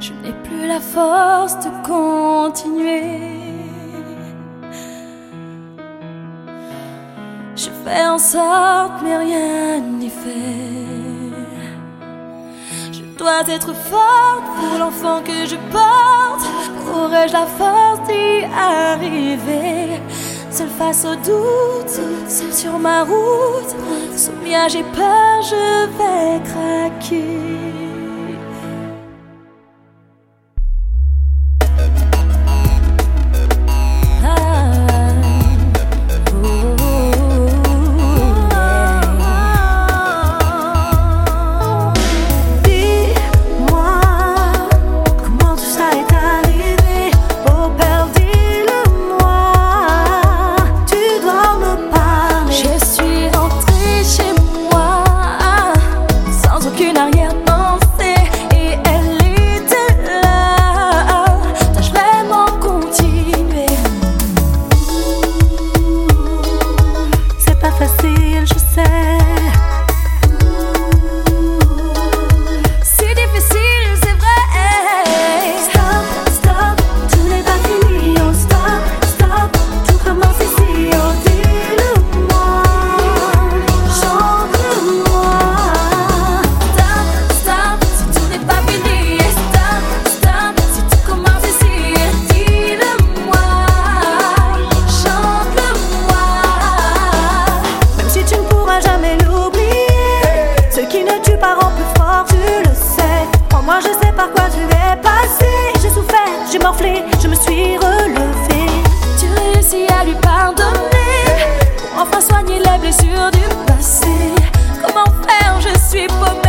Je n'ai plus la force de continuer. Je fais en sorte, mais rien n'y fait. Je dois être forte pour l'enfant que je porte. Aurais-je la force d'y arriver? Seule face au doute, seule sur ma route. Souviens, j'ai peur, je vais craquer. Moi je sais par quoi tu es passé. J'ai souffert, j'ai morflé, je me suis relevée. Tu réussis à lui pardonner, pour enfin soigner les blessures du passé. Comment faire, je suis paumée.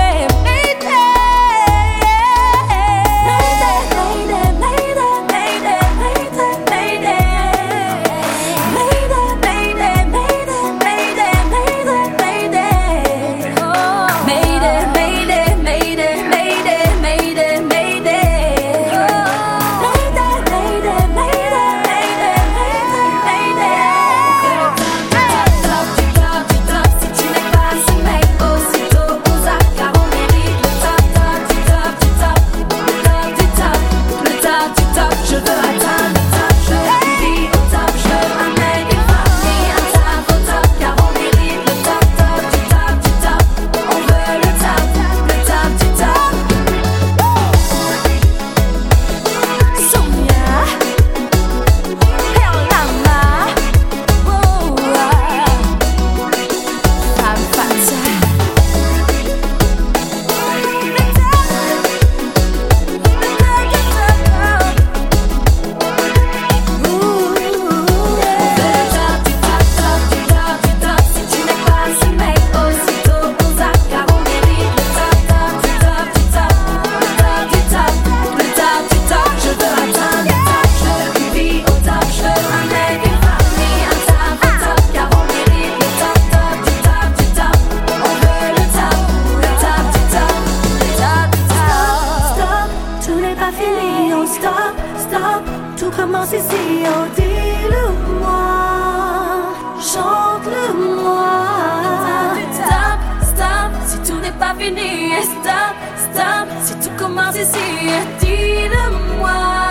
Stop, stop, tout commence ici, oh dis-le-moi, chante-le-moi. Stop, stop, si tout n'est pas fini. Stop, stop, si tout commence ici, dis-le-moi.